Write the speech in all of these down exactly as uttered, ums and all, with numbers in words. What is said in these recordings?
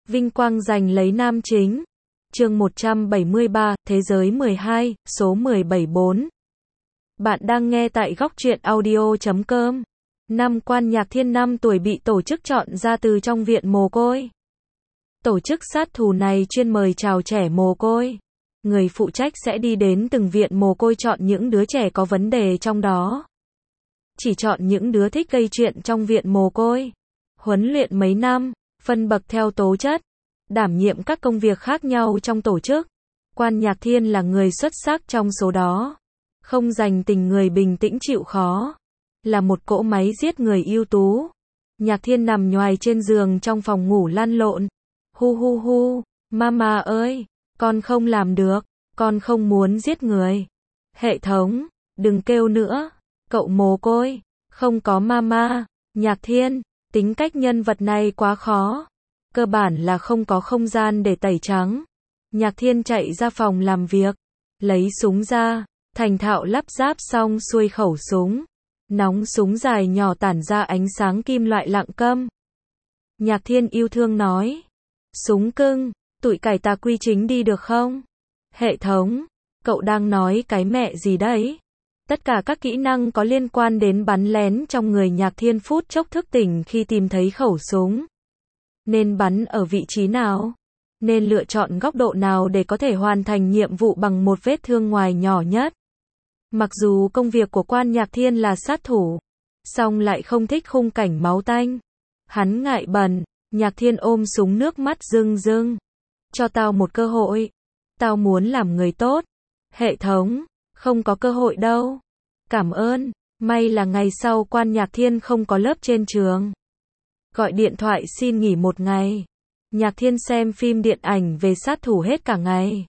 Vinh quang giành lấy nam chính. Chương một trăm bảy mươi ba, Thế giới mười hai, số mười bảy bốn. Bạn đang nghe tại góc truyện audio chấm com. Năm Quan Nhạc Thiên năm tuổi bị tổ chức chọn ra từ trong viện mồ côi. Tổ chức sát thủ này chuyên mời chào trẻ mồ côi. Người phụ trách sẽ đi đến từng viện mồ côi chọn những đứa trẻ có vấn đề trong đó. Chỉ chọn những đứa thích gây chuyện trong viện mồ côi. Huấn luyện mấy năm, phân bậc theo tố chất, đảm nhiệm các công việc khác nhau trong tổ chức. Quan Nhạc Thiên là người xuất sắc trong số đó. Không dành tình người bình tĩnh chịu khó. Là một cỗ máy giết người ưu tú. Nhạc Thiên nằm nhoài trên giường trong phòng ngủ lăn lộn. Hu hu hu, mama ơi, con không làm được, con không muốn giết người. Hệ thống, đừng kêu nữa, cậu mồ côi, không có mama. Nhạc Thiên, tính cách nhân vật này quá khó. Cơ bản là không có không gian để tẩy trắng. Nhạc Thiên chạy ra phòng làm việc, lấy súng ra, thành thạo lắp ráp xong xuôi khẩu súng. Nóng súng dài nhỏ tản ra ánh sáng kim loại lặng câm. Nhạc Thiên yêu thương nói. Súng cưng, tụi cải tà quy chính đi được không? Hệ thống, cậu đang nói cái mẹ gì đấy? Tất cả các kỹ năng có liên quan đến bắn lén trong người Nhạc Thiên phút chốc thức tỉnh khi tìm thấy khẩu súng. Nên bắn ở vị trí nào? Nên lựa chọn góc độ nào để có thể hoàn thành nhiệm vụ bằng một vết thương ngoài nhỏ nhất? Mặc dù công việc của Quan Nhạc Thiên là sát thủ, song lại không thích khung cảnh máu tanh. Hắn ngại bẩn. Nhạc Thiên ôm súng nước mắt rưng rưng. Cho tao một cơ hội. Tao muốn làm người tốt. Hệ thống, không có cơ hội đâu. Cảm ơn. May là ngày sau Quan Nhạc Thiên không có lớp trên trường. Gọi điện thoại xin nghỉ một ngày. Nhạc Thiên xem phim điện ảnh về sát thủ hết cả ngày.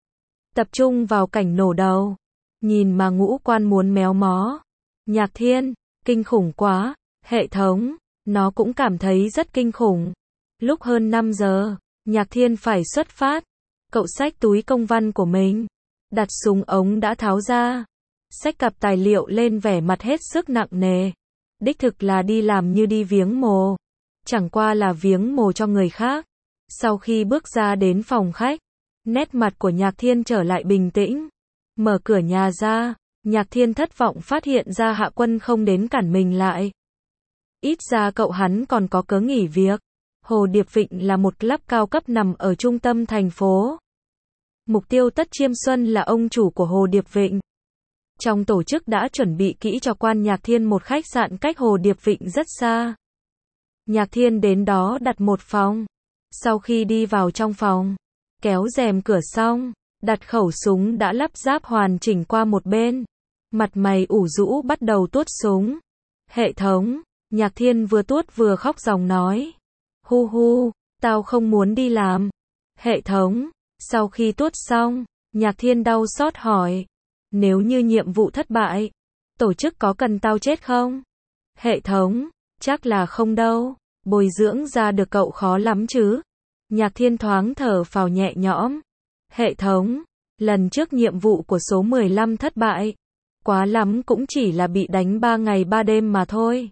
Tập trung vào cảnh nổ đầu. Nhìn mà ngũ quan muốn méo mó. Nhạc Thiên, kinh khủng quá. Hệ thống, nó cũng cảm thấy rất kinh khủng. Lúc hơn năm giờ, Nhạc Thiên phải xuất phát. Cậu xách túi công văn của mình. Đặt súng ống đã tháo ra. Xách cặp tài liệu lên vẻ mặt hết sức nặng nề. Đích thực là đi làm như đi viếng mồ. Chẳng qua là viếng mồ cho người khác. Sau khi bước ra đến phòng khách, nét mặt của Nhạc Thiên trở lại bình tĩnh. Mở cửa nhà ra, Nhạc Thiên thất vọng phát hiện ra Hạ Quân không đến cản mình lại. Ít ra cậu hắn còn có cớ nghỉ việc. Hồ Điệp Vịnh là một club cao cấp nằm ở trung tâm thành phố. Mục tiêu Tất Chiêm Xuân là ông chủ của Hồ Điệp Vịnh. Trong tổ chức đã chuẩn bị kỹ cho Quan Nhạc Thiên một khách sạn cách Hồ Điệp Vịnh rất xa. Nhạc Thiên đến đó đặt một phòng. Sau khi đi vào trong phòng, kéo rèm cửa xong, đặt khẩu súng đã lắp ráp hoàn chỉnh qua một bên. Mặt mày ủ rũ bắt đầu tuốt súng. Hệ thống, Nhạc Thiên vừa tuốt vừa khóc ròng nói. Hu hu, tao không muốn đi làm. Hệ thống, sau khi tuốt xong, Nhạc Thiên đau xót hỏi. Nếu như nhiệm vụ thất bại, tổ chức có cần tao chết không? Hệ thống, chắc là không đâu. Bồi dưỡng ra được cậu khó lắm chứ. Nhạc Thiên thoáng thở phào nhẹ nhõm. Hệ thống, lần trước nhiệm vụ của số mười lăm thất bại. Quá lắm cũng chỉ là bị đánh ba ngày ba đêm mà thôi.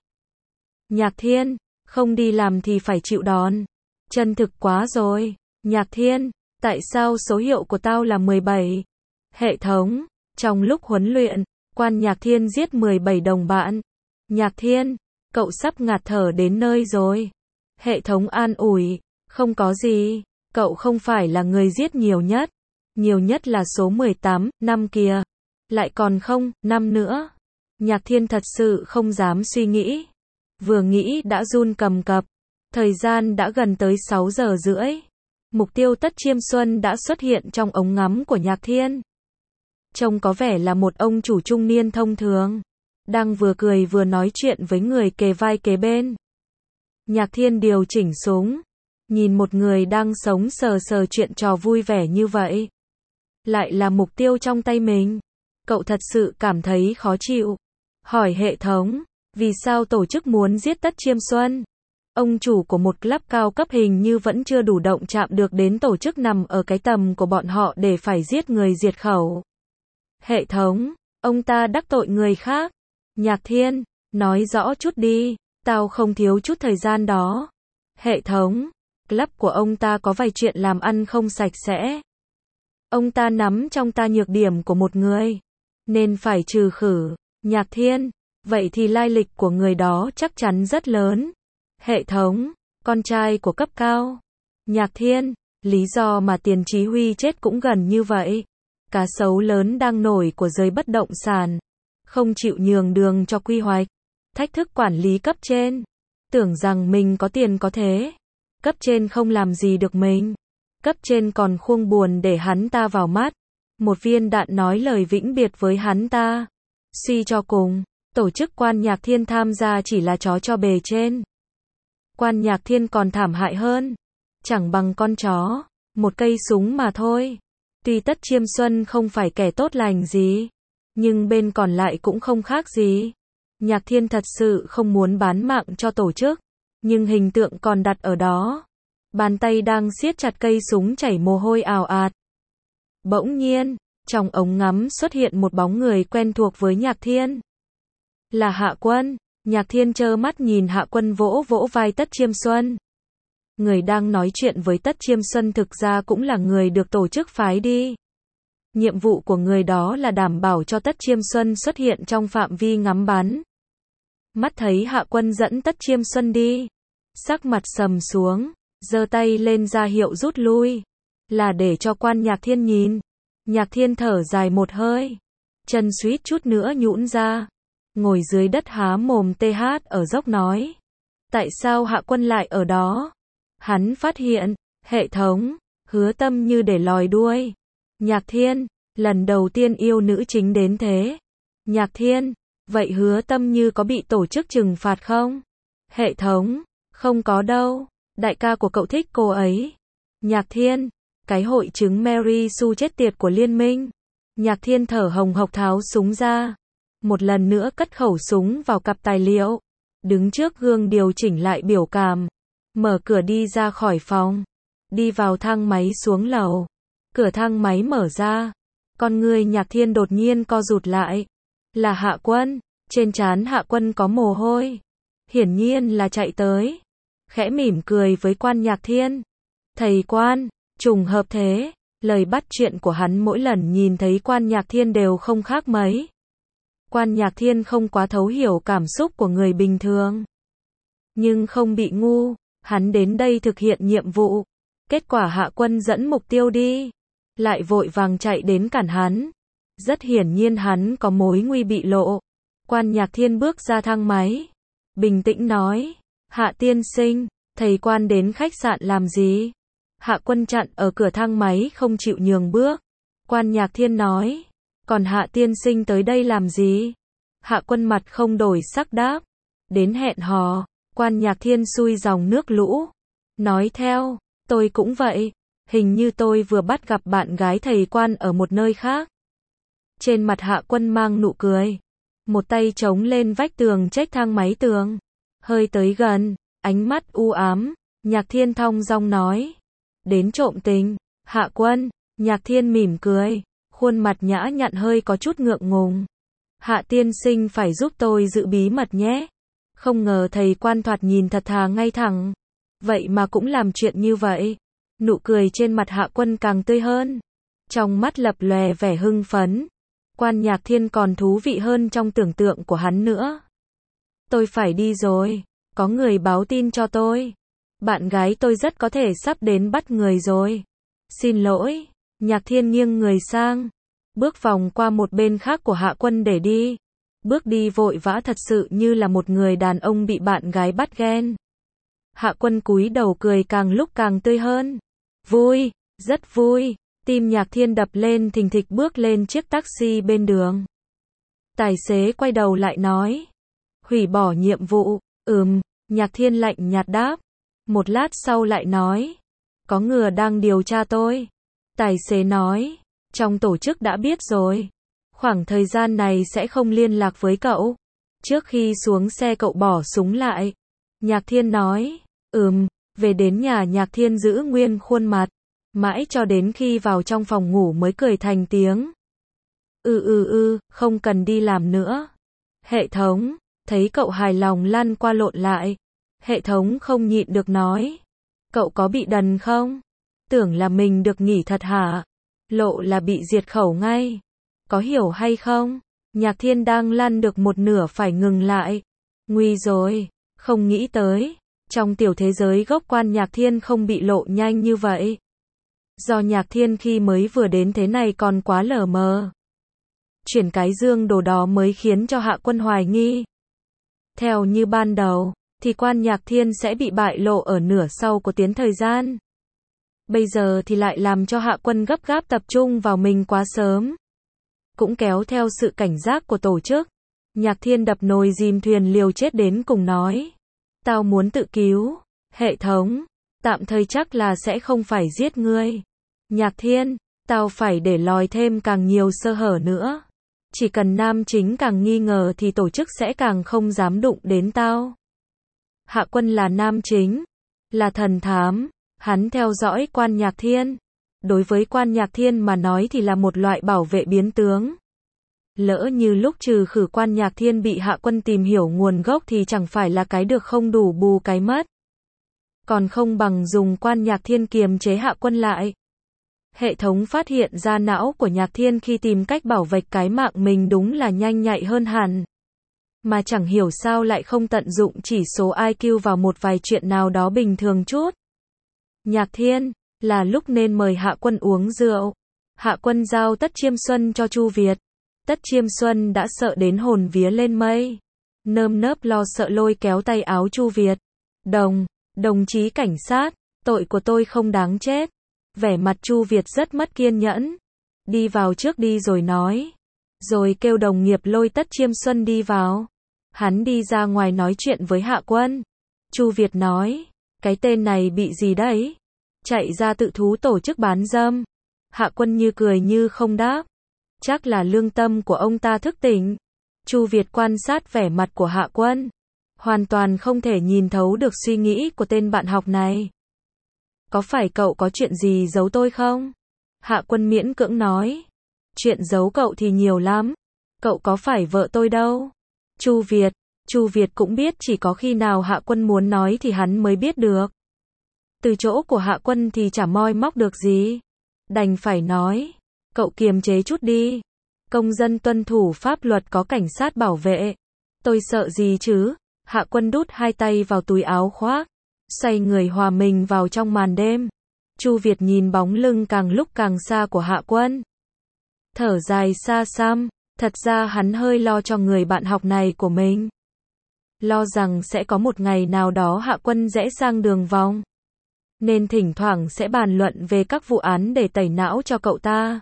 Nhạc Thiên, không đi làm thì phải chịu đòn. Chân thực quá rồi. Nhạc Thiên, tại sao số hiệu của tao là mười bảy? Hệ thống, trong lúc huấn luyện, Quan Nhạc Thiên giết mười bảy đồng bạn. Nhạc Thiên, cậu sắp ngạt thở đến nơi rồi. Hệ thống an ủi, không có gì, cậu không phải là người giết nhiều nhất. Nhiều nhất là số mười tám, năm kìa. Lại còn không, năm nữa. Nhạc Thiên thật sự không dám suy nghĩ. Vừa nghĩ đã run cầm cập. Thời gian đã gần tới sáu giờ rưỡi. Mục tiêu Tất Chiêm Xuân đã xuất hiện trong ống ngắm của Nhạc Thiên. Trông có vẻ là một ông chủ trung niên thông thường. Đang vừa cười vừa nói chuyện với người kề vai kề bên. Nhạc Thiên điều chỉnh súng. Nhìn một người đang sống sờ sờ chuyện trò vui vẻ như vậy. Lại là mục tiêu trong tay mình. Cậu thật sự cảm thấy khó chịu. Hỏi hệ thống. Vì sao tổ chức muốn giết Tất Chiêm Xuân? Ông chủ của một club cao cấp hình như vẫn chưa đủ động chạm được đến tổ chức nằm ở cái tầm của bọn họ để phải giết người diệt khẩu. Hệ thống, ông ta đắc tội người khác. Nhạc Thiên, nói rõ chút đi, tao không thiếu chút thời gian đó. Hệ thống, Club của ông ta có vài chuyện làm ăn không sạch sẽ. Ông ta nắm trong ta nhược điểm của một người, nên phải trừ khử. Nhạc Thiên, vậy thì lai lịch của người đó chắc chắn rất lớn. Hệ thống, con trai của cấp cao. Nhạc Thiên, lý do mà Tiền Chí Huy chết cũng gần như vậy. Cá sấu lớn đang nổi của giới bất động sản. Không chịu nhường đường cho quy hoạch. Thách thức quản lý cấp trên. Tưởng rằng mình có tiền có thế. Cấp trên không làm gì được mình. Cấp trên còn khuông buồn để hắn ta vào mắt. Một viên đạn nói lời vĩnh biệt với hắn ta. Suy cho cùng, tổ chức Quan Nhạc Thiên tham gia chỉ là chó cho bề trên. Quan Nhạc Thiên còn thảm hại hơn. Chẳng bằng con chó, một cây súng mà thôi. Tuy Tất Chiêm Xuân không phải kẻ tốt lành gì, nhưng bên còn lại cũng không khác gì. Nhạc Thiên thật sự không muốn bán mạng cho tổ chức, nhưng hình tượng còn đặt ở đó. Bàn tay đang siết chặt cây súng chảy mồ hôi ào ạt. Bỗng nhiên, trong ống ngắm xuất hiện một bóng người quen thuộc với Nhạc Thiên. Là Hạ Quân. Nhạc Thiên trơ mắt nhìn Hạ Quân vỗ vỗ vai Tất Chiêm Xuân. Người đang nói chuyện với Tất Chiêm Xuân thực ra cũng là người được tổ chức phái đi. Nhiệm vụ của người đó là đảm bảo cho Tất Chiêm Xuân xuất hiện trong phạm vi ngắm bắn. Mắt thấy Hạ Quân dẫn Tất Chiêm Xuân đi, sắc mặt sầm xuống, giơ tay lên ra hiệu rút lui, là để cho Quan Nhạc Thiên nhìn. Nhạc Thiên thở dài một hơi, chân suýt chút nữa nhũn ra, ngồi dưới đất há mồm tê hát ở dốc nói. Tại sao Hạ Quân lại ở đó? Hắn phát hiện, hệ thống, Hứa Tâm như để lòi đuôi. Nhạc Thiên, lần đầu tiên yêu nữ chính đến thế. Nhạc Thiên, vậy Hứa Tâm như có bị tổ chức trừng phạt không? Hệ thống, không có đâu, đại ca của cậu thích cô ấy. Nhạc Thiên, cái hội chứng Mary Sue chết tiệt của liên minh. Nhạc Thiên thở hồng hộc tháo súng ra, một lần nữa cất khẩu súng vào cặp tài liệu, đứng trước gương điều chỉnh lại biểu cảm, mở cửa đi ra khỏi phòng, đi vào thang máy xuống lầu. Cửa thang máy mở ra, con người Nhạc Thiên đột nhiên co rụt lại. Là Hạ Quân, trên trán Hạ Quân có mồ hôi, hiển nhiên là chạy tới, khẽ mỉm cười với Quan Nhạc Thiên. Thầy Quan, trùng hợp thế. Lời bắt chuyện của hắn mỗi lần nhìn thấy Quan Nhạc Thiên đều không khác mấy. Quan Nhạc Thiên không quá thấu hiểu cảm xúc của người bình thường, nhưng không bị ngu, hắn đến đây thực hiện nhiệm vụ. Kết quả Hạ Quân dẫn mục tiêu đi, lại vội vàng chạy đến cản hắn. Rất hiển nhiên hắn có mối nguy bị lộ. Quan Nhạc Thiên bước ra thang máy, bình tĩnh nói, Hạ tiên sinh, thầy Quan đến khách sạn làm gì? Hạ Quân chặn ở cửa thang máy không chịu nhường bước. Quan Nhạc Thiên nói, còn Hạ tiên sinh tới đây làm gì? Hạ Quân mặt không đổi sắc đáp, đến hẹn hò. Quan Nhạc Thiên xuôi dòng nước lũ, nói theo, tôi cũng vậy, hình như tôi vừa bắt gặp bạn gái thầy Quan ở một nơi khác. Trên mặt Hạ Quân mang nụ cười, một tay chống lên vách tường chếch thang máy tường, hơi tới gần, ánh mắt u ám. Nhạc Thiên thong dong nói, đến trộm tình. Hạ Quân. Nhạc Thiên mỉm cười, khuôn mặt nhã nhặn hơi có chút ngượng ngùng. Hạ tiên sinh phải giúp tôi giữ bí mật nhé. Không ngờ thầy Quan thoạt nhìn thật thà ngay thẳng, vậy mà cũng làm chuyện như vậy. Nụ cười trên mặt Hạ Quân càng tươi hơn, trong mắt lập lòe vẻ hưng phấn. Quan Nhạc Thiên còn thú vị hơn trong tưởng tượng của hắn nữa. Tôi phải đi rồi, có người báo tin cho tôi. Bạn gái tôi rất có thể sắp đến bắt người rồi. Xin lỗi. Nhạc Thiên nghiêng người sang, bước vòng qua một bên khác của Hạ Quân để đi. Bước đi vội vã thật sự như là một người đàn ông bị bạn gái bắt ghen. Hạ Quân cúi đầu cười càng lúc càng tươi hơn. Vui, rất vui. Tim Nhạc Thiên đập lên thình thịch bước lên chiếc taxi bên đường. Tài xế quay đầu lại nói, hủy bỏ nhiệm vụ. Ừm. Nhạc Thiên lạnh nhạt đáp. Một lát sau lại nói, có người đang điều tra tôi. Tài xế nói, trong tổ chức đã biết rồi. Khoảng thời gian này sẽ không liên lạc với cậu. Trước khi xuống xe cậu bỏ súng lại. Nhạc Thiên nói, ừm. Về đến nhà Nhạc Thiên giữ nguyên khuôn mặt, mãi cho đến khi vào trong phòng ngủ mới cười thành tiếng. Ừ ừ ừ, không cần đi làm nữa. Hệ thống, thấy cậu hài lòng lăn qua lộn lại. Hệ thống không nhịn được nói, Cậu có bị đần không? Tưởng là mình được nghỉ thật hả? Lộ là bị diệt khẩu ngay. Có hiểu hay không? Nhạc Thiên đang lăn được một nửa phải ngừng lại. Nguy rồi, không nghĩ tới. Trong tiểu thế giới gốc quan Nhạc Thiên không bị lộ nhanh như vậy. Do Nhạc Thiên khi mới vừa đến thế này còn quá lờ mờ. Chuyển cái dương đồ đó mới khiến cho Hạ Quân hoài nghi. Theo như ban đầu, thì quan Nhạc Thiên sẽ bị bại lộ ở nửa sau của tiến thời gian. Bây giờ thì lại làm cho Hạ Quân gấp gáp tập trung vào mình quá sớm. Cũng kéo theo sự cảnh giác của tổ chức. Nhạc Thiên đập nồi dìm thuyền liều chết đến cùng nói. Tao muốn tự cứu. Hệ thống, tạm thời chắc là sẽ không phải giết ngươi. Nhạc Thiên, tao phải để lòi thêm càng nhiều sơ hở nữa. Chỉ cần nam chính càng nghi ngờ thì tổ chức sẽ càng không dám đụng đến tao. Hạ Quân là nam chính, là thần thám, hắn theo dõi quan Nhạc Thiên. Đối với quan Nhạc Thiên mà nói thì là một loại bảo vệ biến tướng. Lỡ như lúc trừ khử quan Nhạc Thiên bị Hạ Quân tìm hiểu nguồn gốc thì chẳng phải là cái được không đủ bù cái mất. Còn không bằng dùng quan Nhạc Thiên kiềm chế Hạ Quân lại. Hệ thống phát hiện ra não của Nhạc Thiên khi tìm cách bảo vệ cái mạng mình đúng là nhanh nhạy hơn hẳn. Mà chẳng hiểu sao lại không tận dụng chỉ số i kiu vào một vài chuyện nào đó bình thường chút. Nhạc Thiên, là lúc nên mời Hạ Quân uống rượu. Hạ Quân giao Tất Chiêm Xuân cho Chu Việt. Tất Chiêm Xuân đã sợ đến hồn vía lên mây. Nơm nớp lo sợ lôi kéo tay áo Chu Việt. Đồng, đồng chí cảnh sát, tội của tôi không đáng chết. Vẻ mặt Chu Việt rất mất kiên nhẫn. Đi vào trước đi rồi nói. Rồi kêu đồng nghiệp lôi Tất Chiêm Xuân đi vào. Hắn đi ra ngoài nói chuyện với Hạ Quân. Chu Việt nói. Cái tên này bị gì đấy? Chạy ra tự thú tổ chức bán dâm. Hạ Quân như cười như không đáp. Chắc là lương tâm của ông ta thức tỉnh. Chu Việt quan sát vẻ mặt của Hạ Quân. Hoàn toàn không thể nhìn thấu được suy nghĩ của tên bạn học này. Có phải cậu có chuyện gì giấu tôi không? Hạ Quân miễn cưỡng nói. Chuyện giấu cậu thì nhiều lắm. Cậu có phải vợ tôi đâu. Chu Việt. Chu Việt cũng biết chỉ có khi nào Hạ Quân muốn nói thì hắn mới biết được. Từ chỗ của Hạ Quân thì chả moi móc được gì. Đành phải nói. Cậu kiềm chế chút đi. Công dân tuân thủ pháp luật có cảnh sát bảo vệ. Tôi sợ gì chứ? Hạ Quân đút hai tay vào túi áo khoác. Xoay người hòa mình vào trong màn đêm. Chu Việt nhìn bóng lưng càng lúc càng xa của Hạ Quân. Thở dài xa xăm. Thật ra hắn hơi lo cho người bạn học này của mình. Lo rằng sẽ có một ngày nào đó Hạ Quân rẽ sang đường vòng. Nên thỉnh thoảng sẽ bàn luận về các vụ án để tẩy não cho cậu ta.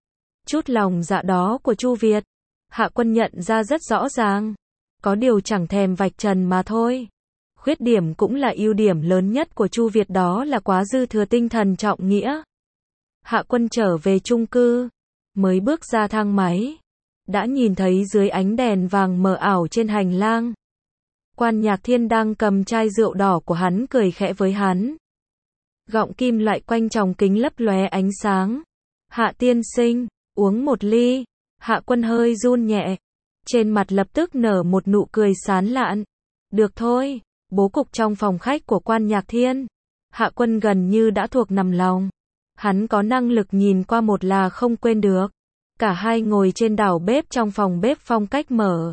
Chút lòng dạ đó của Chu Việt, Hạ Quân nhận ra rất rõ ràng. Có điều chẳng thèm vạch trần mà thôi. Khuyết điểm cũng là ưu điểm lớn nhất của Chu Việt, đó là quá dư thừa tinh thần trọng nghĩa. Hạ Quân trở về chung cư, mới bước ra thang máy, đã nhìn thấy dưới ánh đèn vàng mờ ảo trên hành lang. Quan Nhạc Thiên đang cầm chai rượu đỏ của hắn cười khẽ với hắn. Gọng kim loại quanh tròng kính lấp lóe ánh sáng. Hạ tiên sinh, uống một ly. Hạ Quân hơi run nhẹ. Trên mặt lập tức nở một nụ cười sán lạn. Được thôi. Bố cục trong phòng khách của quan Nhạc Thiên. Hạ Quân gần như đã thuộc nằm lòng. Hắn có năng lực nhìn qua một là không quên được. Cả hai ngồi trên đảo bếp trong phòng bếp phong cách mở.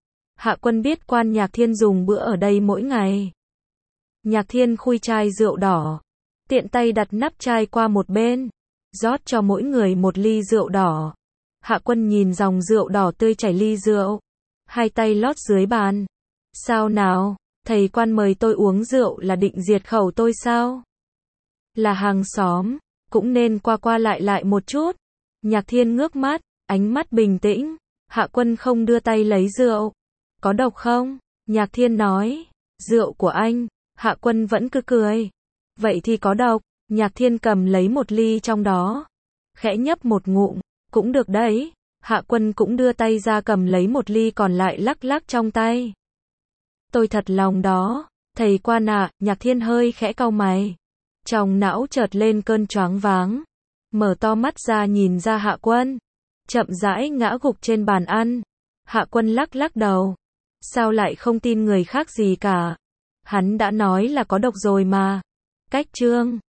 Hạ Quân biết quan Nhạc Thiên dùng bữa ở đây mỗi ngày. Nhạc Thiên khui chai rượu đỏ. Tiện tay đặt nắp chai qua một bên. Rót cho mỗi người một ly rượu đỏ. Hạ Quân nhìn dòng rượu đỏ tươi chảy ly rượu. Hai tay lót dưới bàn. Sao nào, thầy quan mời tôi uống rượu là định diệt khẩu tôi sao? Là hàng xóm, cũng nên qua qua lại lại một chút. Nhạc Thiên ngước mắt, ánh mắt bình tĩnh. Hạ Quân không đưa tay lấy rượu. Có độc không? Nhạc Thiên nói. Rượu của anh. Hạ Quân vẫn cứ cười. Vậy thì có độc. Nhạc Thiên cầm lấy một ly trong đó. Khẽ nhấp một ngụm. Cũng được đấy. Hạ Quân cũng đưa tay ra cầm lấy một ly còn lại lắc lắc trong tay. Tôi thật lòng đó. Thầy quan ạ. Nhạc Thiên hơi khẽ cau mày. Trong não chợt lên cơn choáng váng. Mở to mắt ra nhìn ra Hạ Quân. Chậm rãi ngã gục trên bàn ăn. Hạ Quân lắc lắc đầu. Sao lại không tin người khác gì cả? Hắn đã nói là có độc rồi mà. Cách chương